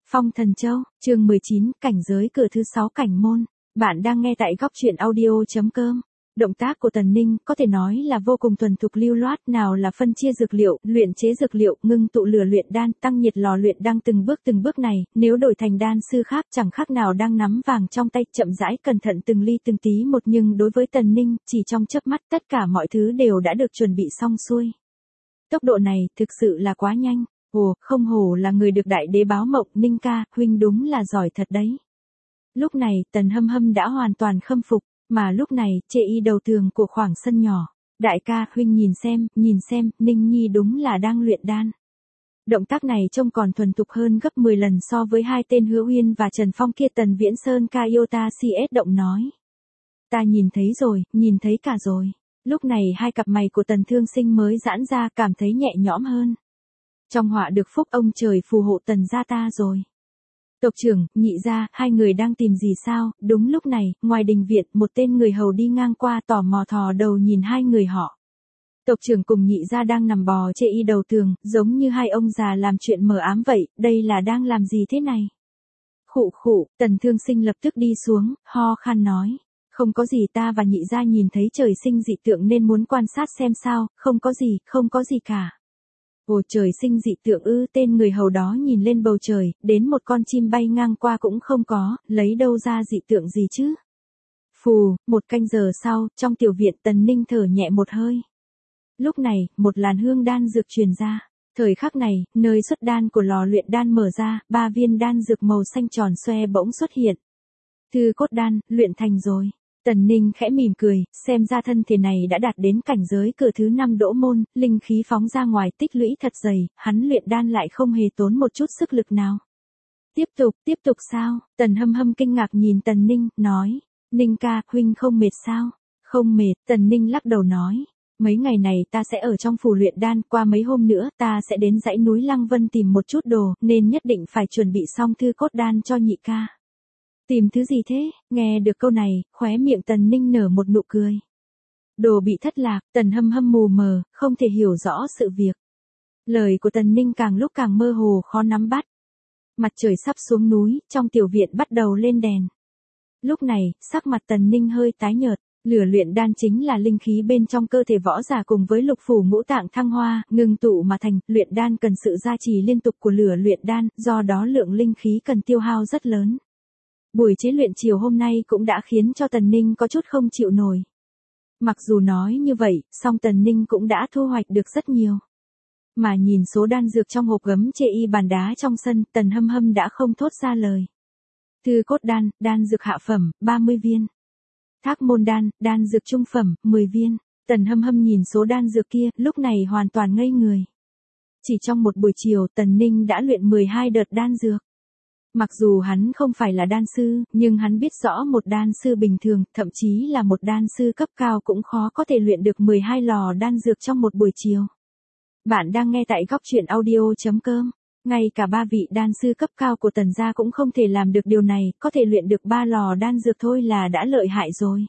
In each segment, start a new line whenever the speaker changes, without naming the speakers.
Phong Thần Châu, chương 19, cảnh giới cửa thứ 6 cảnh môn. Bạn đang nghe tại góc truyện audio.com. Động tác của Tần Ninh có thể nói là vô cùng thuần thục lưu loát, nào là phân chia dược liệu, luyện chế dược liệu, ngưng tụ lửa luyện đan, tăng nhiệt lò luyện đan, từng bước này, nếu đổi thành đan sư khác chẳng khác nào đang nắm vàng trong tay, chậm rãi cẩn thận từng ly từng tí một, nhưng đối với Tần Ninh, chỉ trong chớp mắt tất cả mọi thứ đều đã được chuẩn bị xong xuôi. Tốc độ này thực sự là quá nhanh. Ồ, không hổ là người được đại đế báo mộng, Ninh ca, huynh đúng là giỏi thật đấy. Lúc này, Tần Hâm Hâm đã hoàn toàn khâm phục, mà lúc này, chê y đầu tường của khoảng sân nhỏ. Đại ca, huynh nhìn xem, Ninh Nhi đúng là đang luyện đan. Động tác này trông còn thuần thục hơn gấp 10 lần so với hai tên Hứa Uyên và Trần Phong kia. Tần Viễn Sơn Kayota CS động nói. Ta nhìn thấy rồi, nhìn thấy cả rồi. Lúc này hai cặp mày của Tần Thương Sinh mới giãn ra, cảm thấy nhẹ nhõm hơn. Trong họa được phúc, ông trời phù hộ Tần gia ta rồi. Tộc trưởng, nhị gia, hai người đang tìm gì sao? Đúng lúc này, ngoài đình viện, một tên người hầu đi ngang qua, tò mò thò đầu nhìn hai người họ. Tộc trưởng cùng nhị gia đang nằm bò chê y đầu tường, giống như hai ông già làm chuyện mờ ám vậy, đây là đang làm gì thế này? Khụ khụ, Tần Thương Sinh lập tức đi xuống, ho khan nói. Không có gì, ta và nhị gia nhìn thấy trời sinh dị tượng nên muốn quan sát xem sao, không có gì cả. Ồ, trời sinh dị tượng ư? Tên người hầu đó nhìn lên bầu trời, đến một con chim bay ngang qua cũng không có, lấy đâu ra dị tượng gì chứ? Phù, một canh giờ sau, trong tiểu viện Tần Ninh thở nhẹ một hơi. Lúc này, một làn hương đan dược truyền ra. Thời khắc này, nơi xuất đan của lò luyện đan mở ra, 3 viên đan dược màu xanh tròn xoe bỗng xuất hiện. Thư cốt đan, luyện thành rồi. Tần Ninh khẽ mỉm cười, xem ra thân thể này đã đạt đến cảnh giới cửa thứ 5 đỗ môn, linh khí phóng ra ngoài tích lũy thật dày, hắn luyện đan lại không hề tốn một chút sức lực nào. Tiếp tục sao? Tần Hâm Hâm kinh ngạc nhìn Tần Ninh, nói, Ninh ca, huynh không mệt sao? Không mệt, Tần Ninh lắc đầu nói, mấy ngày này ta sẽ ở trong phủ luyện đan, qua mấy hôm nữa ta sẽ đến dãy núi Lăng Vân tìm một chút đồ, nên nhất định phải chuẩn bị xong thư cốt đan cho nhị ca. Tìm thứ gì thế? Nghe được câu này, khóe miệng Tần Ninh nở một nụ cười. Đồ bị thất lạc, Tần Hâm Hâm mù mờ, không thể hiểu rõ sự việc. Lời của Tần Ninh càng lúc càng mơ hồ, khó nắm bắt. Mặt trời sắp xuống núi, trong tiểu viện bắt đầu lên đèn. Lúc này, sắc mặt Tần Ninh hơi tái nhợt. Lửa luyện đan chính là linh khí bên trong cơ thể võ giả cùng với lục phủ ngũ tạng thăng hoa, ngưng tụ mà thành. Luyện đan cần sự gia trì liên tục của lửa luyện đan, do đó lượng linh khí cần tiêu hao rất lớn. Buổi chế luyện chiều hôm nay cũng đã khiến cho Tần Ninh có chút không chịu nổi. Mặc dù nói như vậy, song Tần Ninh cũng đã thu hoạch được rất nhiều. Mà nhìn số đan dược trong hộp gấm chê y bàn đá trong sân, Tần Hâm Hâm đã không thốt ra lời. Thư cốt đan, đan dược hạ phẩm, 30 viên. Thác môn đan, đan dược trung phẩm, 10 viên. Tần Hâm Hâm nhìn số đan dược kia, lúc này hoàn toàn ngây người. Chỉ trong một buổi chiều, Tần Ninh đã luyện 12 đợt đan dược. Mặc dù hắn không phải là đan sư, nhưng hắn biết rõ một đan sư bình thường, thậm chí là một đan sư cấp cao cũng khó có thể luyện được 12 lò đan dược trong một buổi chiều. Bạn đang nghe tại góc truyện audio.com. Ngay cả 3 vị đan sư cấp cao của Tần gia cũng không thể làm được điều này, có thể luyện được 3 lò đan dược thôi là đã lợi hại rồi.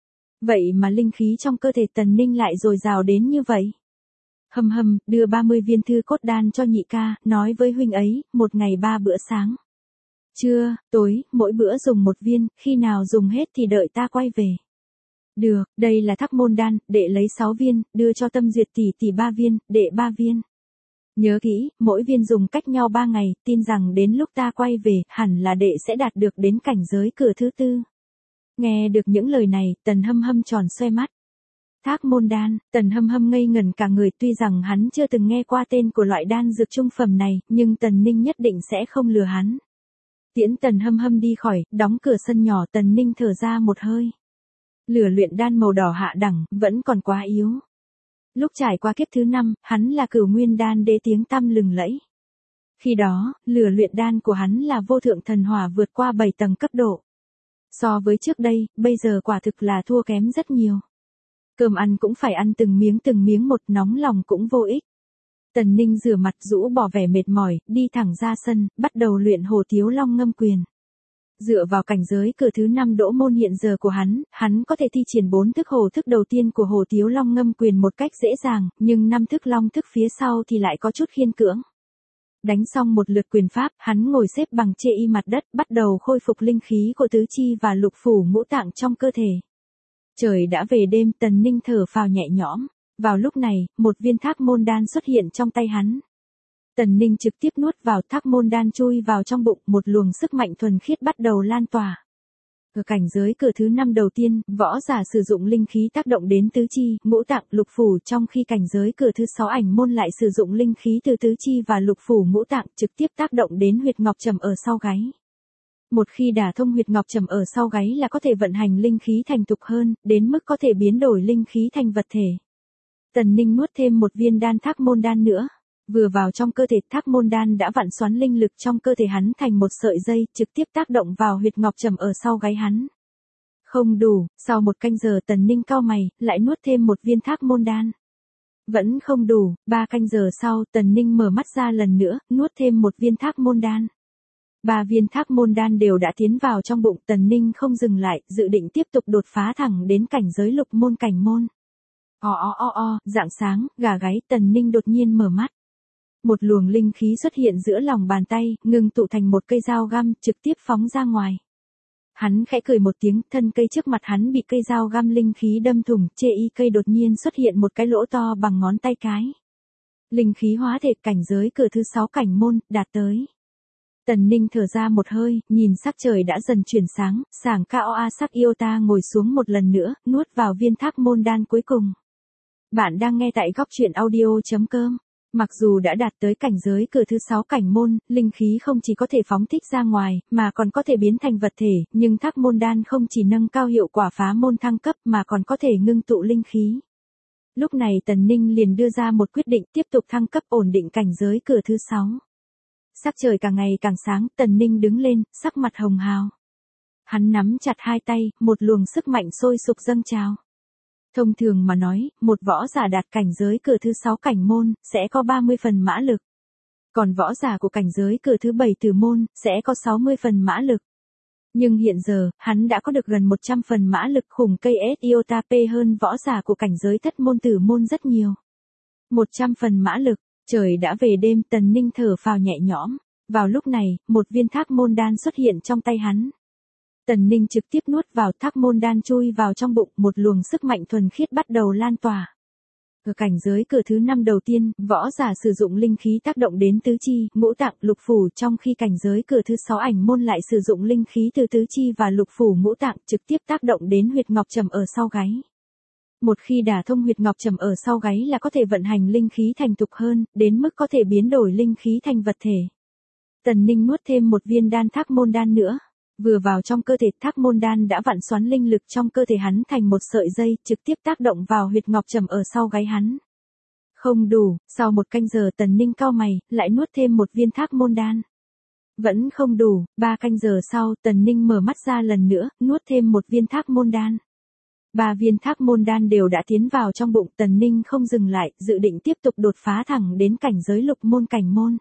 Vậy mà linh khí trong cơ thể Tần Ninh lại dồi dào đến như vậy. Hâm Hâm, đưa 30 viên thư cốt đan cho nhị ca, nói với huynh ấy, một ngày 3 bữa sáng. Trưa, tối, mỗi bữa dùng 1 viên, khi nào dùng hết thì đợi ta quay về. Được, đây là thác môn đan, đệ lấy 6 viên, đưa cho Tâm Duyệt tỷ 3 viên, đệ 3 viên. Nhớ kỹ, mỗi viên dùng cách nhau 3 ngày, tin rằng đến lúc ta quay về, hẳn là đệ sẽ đạt được đến cảnh giới cửa thứ 4. Nghe được những lời này, Tần Hâm Hâm tròn xoe mắt. Thác môn đan, Tần Hâm Hâm ngây ngẩn cả người, tuy rằng hắn chưa từng nghe qua tên của loại đan dược trung phẩm này, nhưng Tần Ninh nhất định sẽ không lừa hắn. Tiễn Tần Hâm Hâm đi khỏi, đóng cửa sân nhỏ, Tần Ninh thở ra một hơi. Lửa luyện đan màu đỏ hạ đẳng, vẫn còn quá yếu. Lúc trải qua kiếp thứ 5, hắn là Cửu Nguyên đan đế tiếng tăm lừng lẫy. Khi đó, lửa luyện đan của hắn là vô thượng thần hỏa vượt qua 7 tầng cấp độ. So với trước đây, bây giờ quả thực là thua kém rất nhiều. Cơm ăn cũng phải ăn từng miếng một, nóng lòng cũng vô ích. Tần Ninh rửa mặt rũ bỏ vẻ mệt mỏi, đi thẳng ra sân, bắt đầu luyện Hồ Tiếu Long Ngâm Quyền. Dựa vào cảnh giới cửa thứ 5 đỗ môn hiện giờ của hắn có thể thi triển 4 thức hồ thức đầu tiên của Hồ Tiếu Long Ngâm Quyền một cách dễ dàng, nhưng 5 thức long thức phía sau thì lại có chút khiên cưỡng. Đánh xong một lượt quyền pháp, hắn ngồi xếp bằng chê y mặt đất, bắt đầu khôi phục linh khí của tứ chi và lục phủ ngũ tạng trong cơ thể. Trời đã về đêm, Tần Ninh thở phào nhẹ nhõm. Vào lúc này, một viên thác môn đan xuất hiện trong tay hắn. Tần Ninh trực tiếp nuốt vào, thác môn đan chui vào trong bụng, một luồng sức mạnh thuần khiết bắt đầu lan tỏa. Ở cảnh giới cửa thứ 5 đầu tiên, võ giả sử dụng linh khí tác động đến tứ chi, ngũ tạng, lục phủ, trong khi cảnh giới cửa thứ 6 ảnh môn lại sử dụng linh khí từ tứ chi và lục phủ ngũ tạng trực tiếp tác động đến huyệt ngọc trầm ở sau gáy. Một khi đả thông huyệt ngọc trầm ở sau gáy là có thể vận hành linh khí thành thục hơn, đến mức có thể biến đổi linh khí thành vật thể. Tần Ninh nuốt thêm một viên đan thác môn đan nữa. Vừa vào trong cơ thể, thác môn đan đã vặn xoắn linh lực trong cơ thể hắn thành một sợi dây, trực tiếp tác động vào huyệt ngọc trầm ở sau gáy hắn. Không đủ, sau một canh giờ Tần Ninh cau mày, lại nuốt thêm một viên thác môn đan. Vẫn không đủ, 3 canh giờ sau Tần Ninh mở mắt ra lần nữa, nuốt thêm một viên thác môn đan. 3 viên thác môn đan đều đã tiến vào trong bụng, Tần Ninh không dừng lại, dự định tiếp tục đột phá thẳng đến cảnh giới lục môn cảnh môn. Rạng sáng, gà gáy, Tần Ninh đột nhiên mở mắt. Một luồng linh khí xuất hiện giữa lòng bàn tay, ngưng tụ thành một cây dao găm, trực tiếp phóng ra ngoài. Hắn khẽ cười một tiếng, thân cây trước mặt hắn bị cây dao găm linh khí đâm thủng, chê y cây đột nhiên xuất hiện một cái lỗ to bằng ngón tay cái. Linh khí hóa thể, cảnh giới cửa thứ 6 cảnh môn, đạt tới. Tần Ninh thở ra một hơi, nhìn sắc trời đã dần chuyển sáng, sảng Kaoa sắc Iota ngồi xuống một lần nữa, nuốt vào viên thác môn đan cuối cùng. Bạn đang nghe tại góc truyện audio.com. Mặc dù đã đạt tới cảnh giới cửa thứ 6 cảnh môn, linh khí không chỉ có thể phóng thích ra ngoài, mà còn có thể biến thành vật thể, nhưng thác môn đan không chỉ nâng cao hiệu quả phá môn thăng cấp mà còn có thể ngưng tụ linh khí. Lúc này Tần Ninh liền đưa ra một quyết định tiếp tục thăng cấp ổn định cảnh giới cửa thứ 6. Sắc trời càng ngày càng sáng, Tần Ninh đứng lên, sắc mặt hồng hào. Hắn nắm chặt hai tay, một luồng sức mạnh sôi sục dâng trào. Thông thường mà nói, một võ giả đạt cảnh giới cửa thứ 6 cảnh môn, sẽ có 30 phần mã lực. Còn võ giả của cảnh giới cửa thứ 7 tử môn, sẽ có 60 phần mã lực. Nhưng hiện giờ, hắn đã có được gần 100 phần mã lực, khủng cây Iota P hơn võ giả của cảnh giới thất môn tử môn rất nhiều. 100 phần mã lực, trời đã về đêm, Tần Ninh thở phào nhẹ nhõm. Vào lúc này, một viên thác môn đan xuất hiện trong tay hắn. Tần Ninh trực tiếp nuốt vào, thác môn đan chui vào trong bụng, một luồng sức mạnh thuần khiết bắt đầu lan tỏa. Ở cảnh giới cửa thứ 5 đầu tiên, võ giả sử dụng linh khí tác động đến tứ chi, ngũ tạng, lục phủ, trong khi cảnh giới cửa thứ 6 ảnh môn lại sử dụng linh khí từ tứ chi và lục phủ ngũ tạng trực tiếp tác động đến huyệt ngọc trầm ở sau gáy. Một khi đả thông huyệt ngọc trầm ở sau gáy là có thể vận hành linh khí thành thục hơn, đến mức có thể biến đổi linh khí thành vật thể. Tần Ninh nuốt thêm một viên đan thác môn đan nữa. Vừa vào trong cơ thể, thác môn đan đã vặn xoắn linh lực trong cơ thể hắn thành một sợi dây, trực tiếp tác động vào huyệt ngọc trầm ở sau gáy hắn. Không đủ, sau một canh giờ Tần Ninh cau mày, lại nuốt thêm một viên thác môn đan. Vẫn không đủ, 3 canh giờ sau Tần Ninh mở mắt ra lần nữa, nuốt thêm một viên thác môn đan. 3 viên thác môn đan đều đã tiến vào trong bụng, Tần Ninh không dừng lại, dự định tiếp tục đột phá thẳng đến cảnh giới lục môn cảnh môn.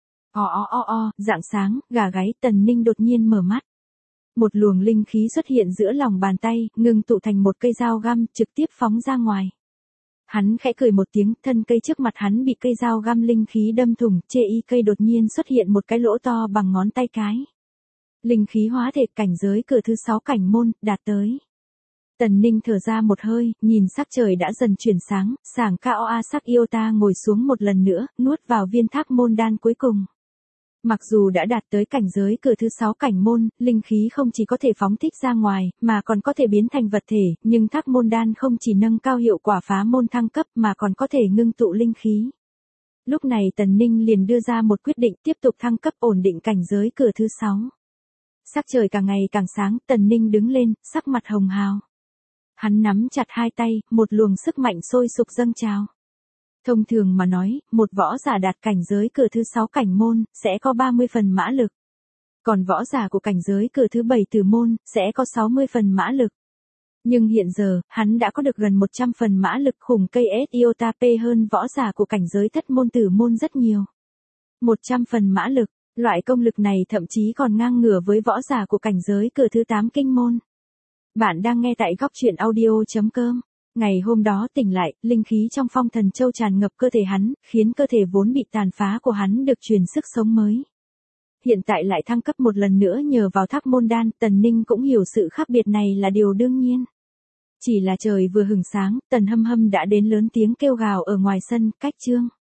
Rạng sáng, gà gáy, Tần Ninh đột nhiên mở mắt. Một luồng linh khí xuất hiện giữa lòng bàn tay, ngưng tụ thành một cây dao găm, trực tiếp phóng ra ngoài. Hắn khẽ cười một tiếng, thân cây trước mặt hắn bị cây dao găm linh khí đâm thủng, chê y cây đột nhiên xuất hiện một cái lỗ to bằng ngón tay cái. Linh khí hóa thể, cảnh giới cửa thứ 6 cảnh môn, đạt tới. Tần Ninh thở ra một hơi, nhìn sắc trời đã dần chuyển sáng, sảng Kaoa sắc Iota ngồi xuống một lần nữa, nuốt vào viên thác môn đan cuối cùng. Mặc dù đã đạt tới cảnh giới cửa thứ 6 cảnh môn, linh khí không chỉ có thể phóng thích ra ngoài, mà còn có thể biến thành vật thể, nhưng thác môn đan không chỉ nâng cao hiệu quả phá môn thăng cấp mà còn có thể ngưng tụ linh khí. Lúc này Tần Ninh liền đưa ra một quyết định tiếp tục thăng cấp ổn định cảnh giới cửa thứ 6. Sắc trời càng ngày càng sáng, Tần Ninh đứng lên, sắc mặt hồng hào. Hắn nắm chặt hai tay, một luồng sức mạnh sôi sục dâng trào. Thông thường mà nói, một võ giả đạt cảnh giới cửa thứ 6 cảnh môn, sẽ có 30 phần mã lực. Còn võ giả của cảnh giới cửa thứ 7 tử môn, sẽ có 60 phần mã lực. Nhưng hiện giờ, hắn đã có được gần 100 phần mã lực, khủng cây Iota P hơn võ giả của cảnh giới thất môn tử môn rất nhiều. 100 phần mã lực, loại công lực này thậm chí còn ngang ngửa với võ giả của cảnh giới cửa thứ 8 kinh môn. Bạn đang nghe tại góc truyện audio.com. Ngày hôm đó tỉnh lại, linh khí trong Phong Thần Châu tràn ngập cơ thể hắn, khiến cơ thể vốn bị tàn phá của hắn được truyền sức sống mới. Hiện tại lại thăng cấp một lần nữa nhờ vào Tháp Môn Đan, Tần Ninh cũng hiểu sự khác biệt này là điều đương nhiên. Chỉ là trời vừa hửng sáng, Tần Hâm Hâm đã đến lớn tiếng kêu gào ở ngoài sân, cách Trương